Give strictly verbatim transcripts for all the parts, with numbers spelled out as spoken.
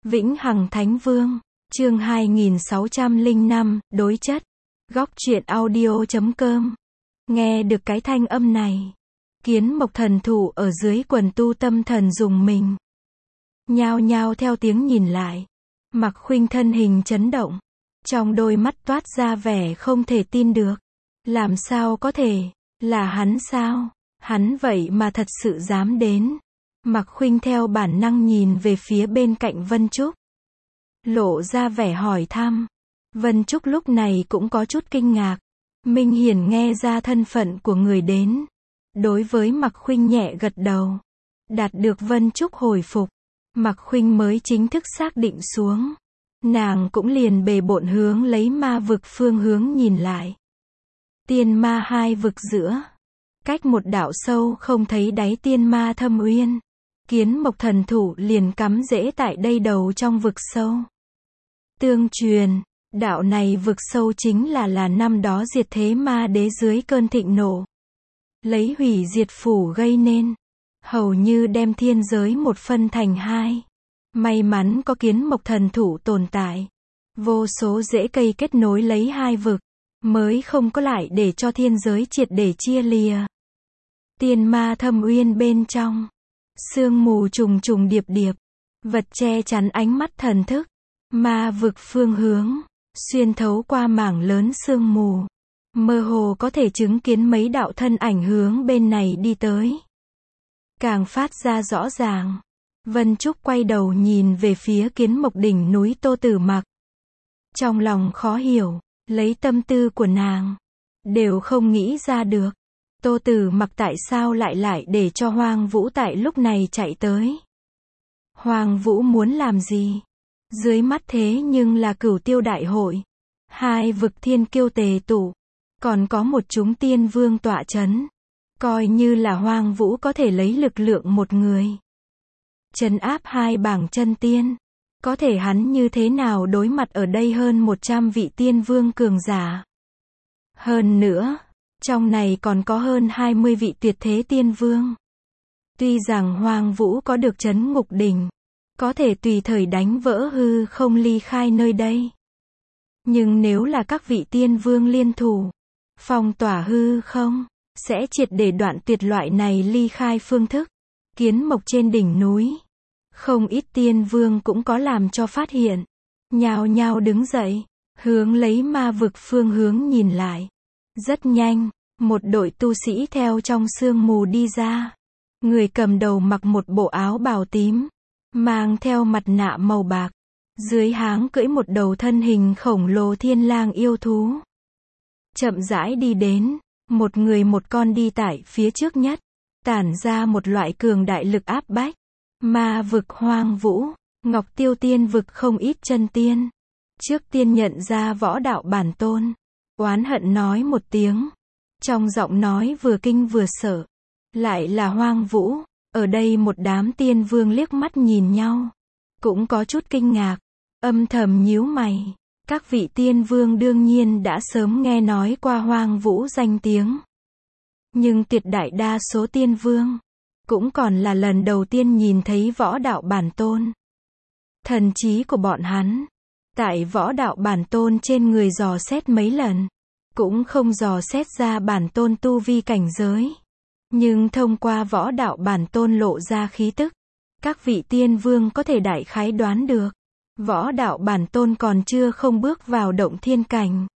Vĩnh Hằng Thánh Vương, chương hai nghìn sáu trăm lẻ năm, đối chất. Góc truyện audio chấm com. Nghe được cái thanh âm này, Kiến Mộc thần thủ ở dưới quần tu tâm thần rùng mình. Nhao nhao theo tiếng nhìn lại. Mạc Khuynh thân hình chấn động. Trong đôi mắt toát ra vẻ không thể tin được. Làm sao có thể, là hắn sao? Hắn vậy mà thật sự dám đến. Mạc Khuynh theo bản năng nhìn về phía bên cạnh Vân Trúc. Lộ ra vẻ hỏi thăm. Vân Trúc lúc này cũng có chút kinh ngạc. Minh Hiển nghe ra thân phận của người đến. Đối với Mạc Khuynh nhẹ gật đầu. Đạt được Vân Trúc hồi phục. Mạc Khuynh mới chính thức xác định xuống. Nàng cũng liền bề bộn hướng lấy ma vực phương hướng nhìn lại. Tiên ma hai vực giữa. Cách một đạo sâu không thấy đáy tiên ma thâm uyên. Kiến Mộc thần thủ liền cắm rễ tại đây đầu trong vực sâu. Tương truyền, đạo này vực sâu chính là là năm đó diệt thế ma đế dưới cơn thịnh nộ. Lấy hủy diệt phủ gây nên. Hầu như đem thiên giới một phân thành hai. May mắn có Kiến Mộc thần thủ tồn tại. Vô số rễ cây kết nối lấy hai vực. Mới không có lại để cho thiên giới triệt để chia lìa. Tiên ma thâm uyên bên trong. Sương mù trùng trùng điệp điệp. Vật che chắn ánh mắt thần thức. Ma vực phương hướng. Xuyên thấu qua mảng lớn sương mù. Mơ hồ có thể chứng kiến mấy đạo thân ảnh hướng bên này đi tới. Càng phát ra rõ ràng. Vân Trúc quay đầu nhìn về phía Kiến Mộc đỉnh núi Tô Tử Mặc. Trong lòng khó hiểu. Lấy tâm tư của nàng. Đều không nghĩ ra được. Tô Tử Mặc tại sao lại lại để cho Hoang Vũ tại lúc này chạy tới. Hoang Vũ muốn làm gì? Dưới mắt thế nhưng là Cửu Tiêu đại hội. Hai vực thiên kiêu tề tụ. Còn có một chúng tiên vương tọa chấn. Coi như là Hoang Vũ có thể lấy lực lượng một người. Trấn áp hai bảng chân tiên. Có thể hắn như thế nào đối mặt ở đây hơn một trăm vị tiên vương cường giả. Hơn nữa, trong này còn có hơn hai mươi vị tuyệt thế tiên vương. Tuy rằng Hoang Vũ có được trấn ngục đỉnh. Có thể tùy thời đánh vỡ hư không ly khai nơi đây. Nhưng nếu là các vị tiên vương liên thủ. Phong tỏa hư không. Sẽ triệt để đoạn tuyệt loại này ly khai phương thức. Kiến Mộc trên đỉnh núi. Không ít tiên vương cũng có làm cho phát hiện. Nhao nhao đứng dậy. Hướng lấy ma vực phương hướng nhìn lại. Rất nhanh. Một đội tu sĩ theo trong sương mù đi ra. Người cầm đầu mặc một bộ áo bào tím. Mang theo mặt nạ màu bạc. Dưới háng cưỡi một đầu thân hình khổng lồ thiên lang yêu thú. Chậm rãi đi đến. Một người một con đi tại phía trước nhất. Tản ra một loại cường đại lực áp bách. Ma vực Hoang Vũ. Ngọc Tiêu tiên vực không ít chân tiên. Trước tiên nhận ra võ đạo bản tôn. Oán hận nói một tiếng. Trong giọng nói vừa kinh vừa sợ. Lại là Hoang Vũ. Ở đây một đám tiên vương liếc mắt nhìn nhau. Cũng có chút kinh ngạc. Âm thầm nhíu mày. Các vị tiên vương đương nhiên đã sớm nghe nói qua Hoang Vũ danh tiếng. Nhưng tuyệt đại đa số tiên vương. Cũng còn là lần đầu tiên nhìn thấy võ đạo bản tôn. Thần trí của bọn hắn. Tại võ đạo bản tôn trên người dò xét mấy lần. Cũng không dò xét ra bản tôn tu vi cảnh giới. Nhưng thông qua võ đạo bản tôn lộ ra khí tức. Các vị tiên vương có thể đại khái đoán được. Võ đạo bản tôn còn chưa không bước vào động thiên cảnh.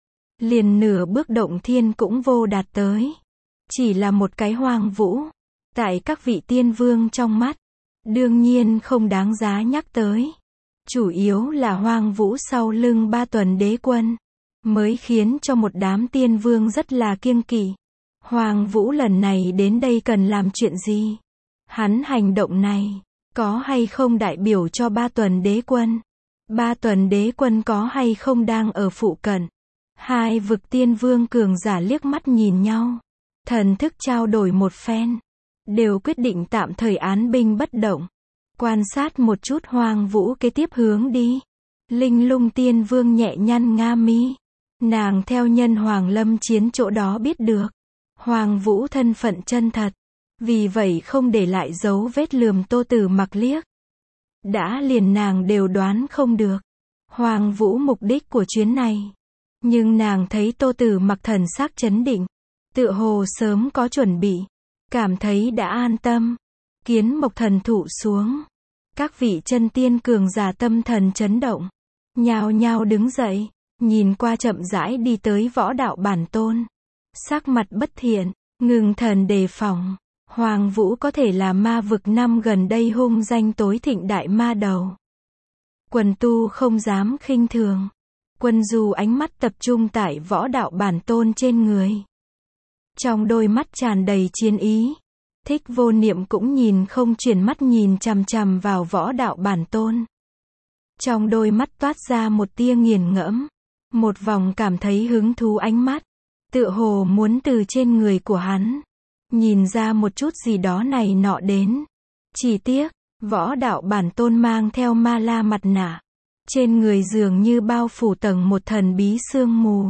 Liền nửa bước động thiên cũng vô đạt tới. Chỉ là một cái Hoang Vũ. Tại các vị tiên vương trong mắt. Đương nhiên không đáng giá nhắc tới. Chủ yếu là Hoang Vũ sau lưng ba tuần đế quân. Mới khiến cho một đám tiên vương rất là kiêng kỵ. Hoang Vũ lần này đến đây cần làm chuyện gì? Hắn hành động này. Có hay không đại biểu cho ba tuần đế quân? Ba tuần đế quân có hay không đang ở phụ cận? Hai vực tiên vương cường giả liếc mắt nhìn nhau. Thần thức trao đổi một phen. Đều quyết định tạm thời án binh bất động. Quan sát một chút Hoang Vũ kế tiếp hướng đi. Linh Lung tiên vương nhẹ nhăn nga mi. Nàng theo nhân Hoàng Lâm chiến chỗ đó biết được. Hoang Vũ thân phận chân thật. Vì vậy không để lại dấu vết lườm Tô Tử Mặc liếc. Đã liền nàng đều đoán không được Hoàng Vũ mục đích của chuyến này. Nhưng nàng thấy Tô Tử Mặc thần sắc trấn định, tựa hồ sớm có chuẩn bị, cảm thấy đã an tâm. Kiến mộc thần thụ xuống, các vị chân tiên cường giả tâm thần chấn động, nhao nhao đứng dậy, nhìn qua chậm rãi đi tới Võ Đạo Bản Tôn. Sắc mặt bất thiện, ngưng thần đề phòng. Hoàng Vũ có thể là ma vực năm gần đây hung danh tối thịnh đại ma đầu. Quần tu không dám khinh thường. Quân Du ánh mắt tập trung tại Võ Đạo Bản Tôn trên người. Trong đôi mắt tràn đầy chiến ý. Thích Vô Niệm cũng nhìn không chuyển mắt nhìn chằm chằm vào Võ Đạo Bản Tôn. Trong đôi mắt toát ra một tia nghiền ngẫm, một vòng cảm thấy hứng thú ánh mắt, tựa hồ muốn từ trên người của hắn nhìn ra một chút gì đó này nọ đến. Chỉ tiếc, Võ Đạo Bản Tôn mang theo ma la mặt nạ, trên người dường như bao phủ tầng một thần bí sương mù.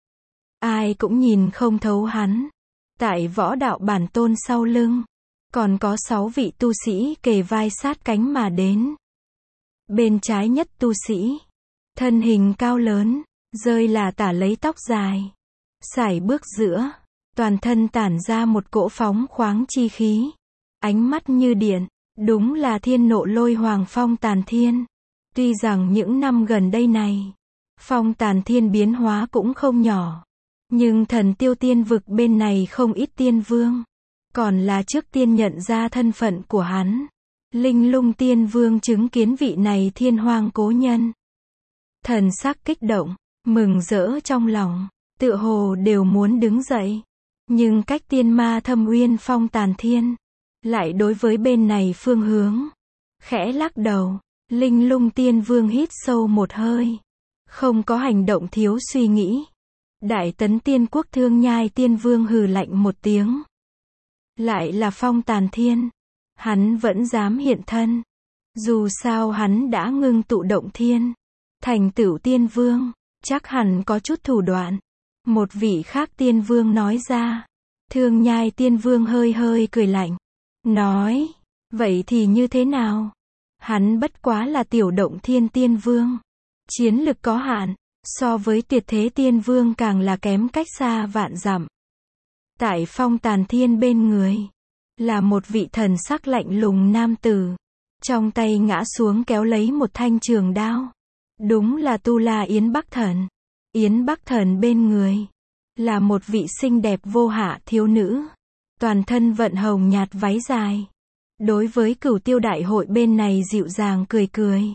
Ai cũng nhìn không thấu hắn. Tại Võ Đạo Bản Tôn sau lưng, còn có sáu vị tu sĩ kề vai sát cánh mà đến. Bên trái nhất tu sĩ, thân hình cao lớn, rơi là tả lấy tóc dài, sải bước giữa, toàn thân tản ra một cỗ phóng khoáng chi khí, ánh mắt như điện, đúng là thiên nộ lôi hoàng Phong Tàn Thiên. Tuy rằng những năm gần đây này, Phong Tàn Thiên biến hóa cũng không nhỏ, nhưng thần tiêu tiên vực bên này không ít tiên vương, còn là trước tiên nhận ra thân phận của hắn. Linh Lung Tiên Vương chứng kiến vị này thiên hoang cố nhân, thần sắc kích động, mừng rỡ trong lòng, tựa hồ đều muốn đứng dậy. Nhưng cách tiên ma thâm uyên Phong Tàn Thiên, lại đối với bên này phương hướng, khẽ lắc đầu. Linh Lung Tiên Vương hít sâu một hơi, không có hành động thiếu suy nghĩ. Đại Tấn Tiên Quốc Thương Nhai Tiên Vương hừ lạnh một tiếng. Lại là Phong Tàn Thiên, hắn vẫn dám hiện thân. Dù sao hắn đã ngưng tụ động thiên, thành tựu tiên vương, chắc hẳn có chút thủ đoạn. Một vị khác tiên vương nói ra. Thương Nhai Tiên Vương hơi hơi cười lạnh, nói, vậy thì như thế nào? Hắn bất quá là tiểu động thiên tiên vương, chiến lực có hạn, so với tuyệt thế tiên vương càng là kém cách xa vạn dặm. Tại Phong Tàn Thiên bên người, là một vị thần sắc lạnh lùng nam tử, trong tay ngã xuống kéo lấy một thanh trường đao. Đúng là Tu La Yến Bắc Thần. Yến Bắc Thần bên người, là một vị xinh đẹp vô hạ thiếu nữ, toàn thân vận hồng nhạt váy dài. Đối với Cửu Tiêu Đại Hội bên này dịu dàng cười cười,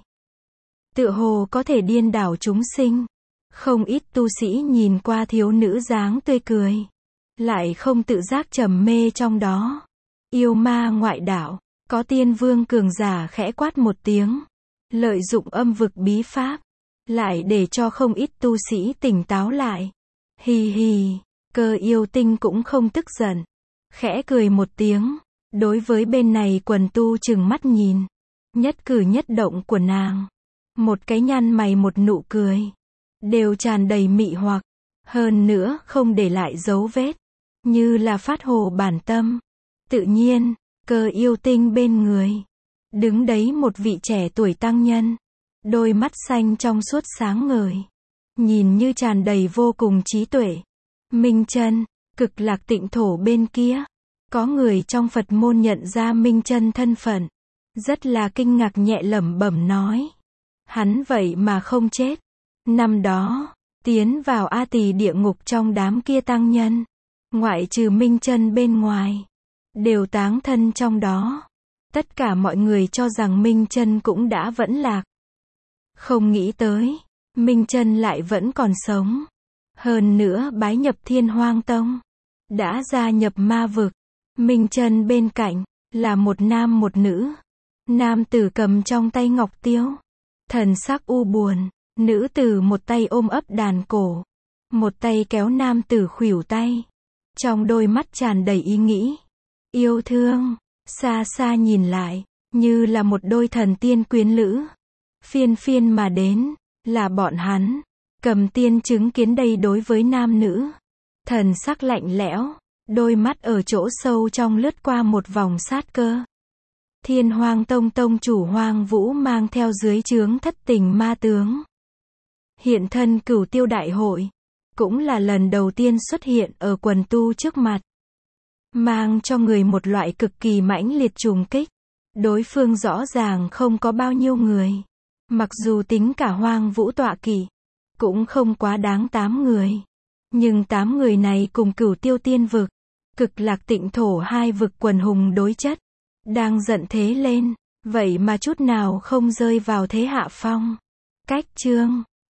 tựa hồ có thể điên đảo chúng sinh. Không ít tu sĩ nhìn qua thiếu nữ dáng tươi cười, lại không tự giác trầm mê trong đó. Yêu ma ngoại đạo, có tiên vương cường giả khẽ quát một tiếng, lợi dụng âm vực bí pháp, lại để cho không ít tu sĩ tỉnh táo lại. Hì hì, Cơ Yêu Tinh cũng không tức giận, khẽ cười một tiếng, đối với bên này quần tu chừng mắt nhìn, nhất cử nhất động của nàng, một cái nhăn mày một nụ cười, đều tràn đầy mị hoặc, hơn nữa không để lại dấu vết, như là phát hồ bản tâm. Tự nhiên, Cơ Yêu Tinh bên người, đứng đấy một vị trẻ tuổi tăng nhân, đôi mắt xanh trong suốt sáng ngời, nhìn như tràn đầy vô cùng trí tuệ. Minh Chân, Cực Lạc Tịnh Thổ bên kia, có người trong Phật môn nhận ra Minh Chân thân phận, rất là kinh ngạc nhẹ lẩm bẩm nói, hắn vậy mà không chết. Năm đó, tiến vào A Tỳ địa ngục trong đám kia tăng nhân, ngoại trừ Minh Chân bên ngoài, đều táng thân trong đó. Tất cả mọi người cho rằng Minh Chân cũng đã vẫn lạc. Không nghĩ tới, Minh Chân lại vẫn còn sống. Hơn nữa bái nhập Thiên Hoang Tông, đã gia nhập ma vực. Minh Chân bên cạnh, là một nam một nữ. Nam tử cầm trong tay ngọc tiêu, thần sắc u buồn. Nữ tử một tay ôm ấp đàn cổ, một tay kéo nam tử khuỷu tay. Trong đôi mắt tràn đầy ý nghĩ, yêu thương. Xa xa nhìn lại, như là một đôi thần tiên quyến lữ. Phiên phiên mà đến, là bọn hắn. Cầm tiên chứng kiến đây đối với nam nữ. Thần sắc lạnh lẽo, đôi mắt ở chỗ sâu trong lướt qua một vòng sát cơ. Thiên Hoang Tông tông chủ Hoang Vũ mang theo dưới trướng thất tình ma tướng. Hiện thân Cửu Tiêu đại hội. Cũng là lần đầu tiên xuất hiện ở quần tu trước mặt. Mang cho người một loại cực kỳ mãnh liệt trùng kích. Đối phương rõ ràng không có bao nhiêu người. Mặc dù tính cả Hoang Vũ tọa kỵ, cũng không quá đáng tám người. Nhưng tám người này cùng Cửu Tiêu tiên vực, Cực Lạc Tịnh Thổ hai vực quần hùng đối chất. Đang giận thế lên, vậy mà chút nào không rơi vào thế hạ phong. Cách chương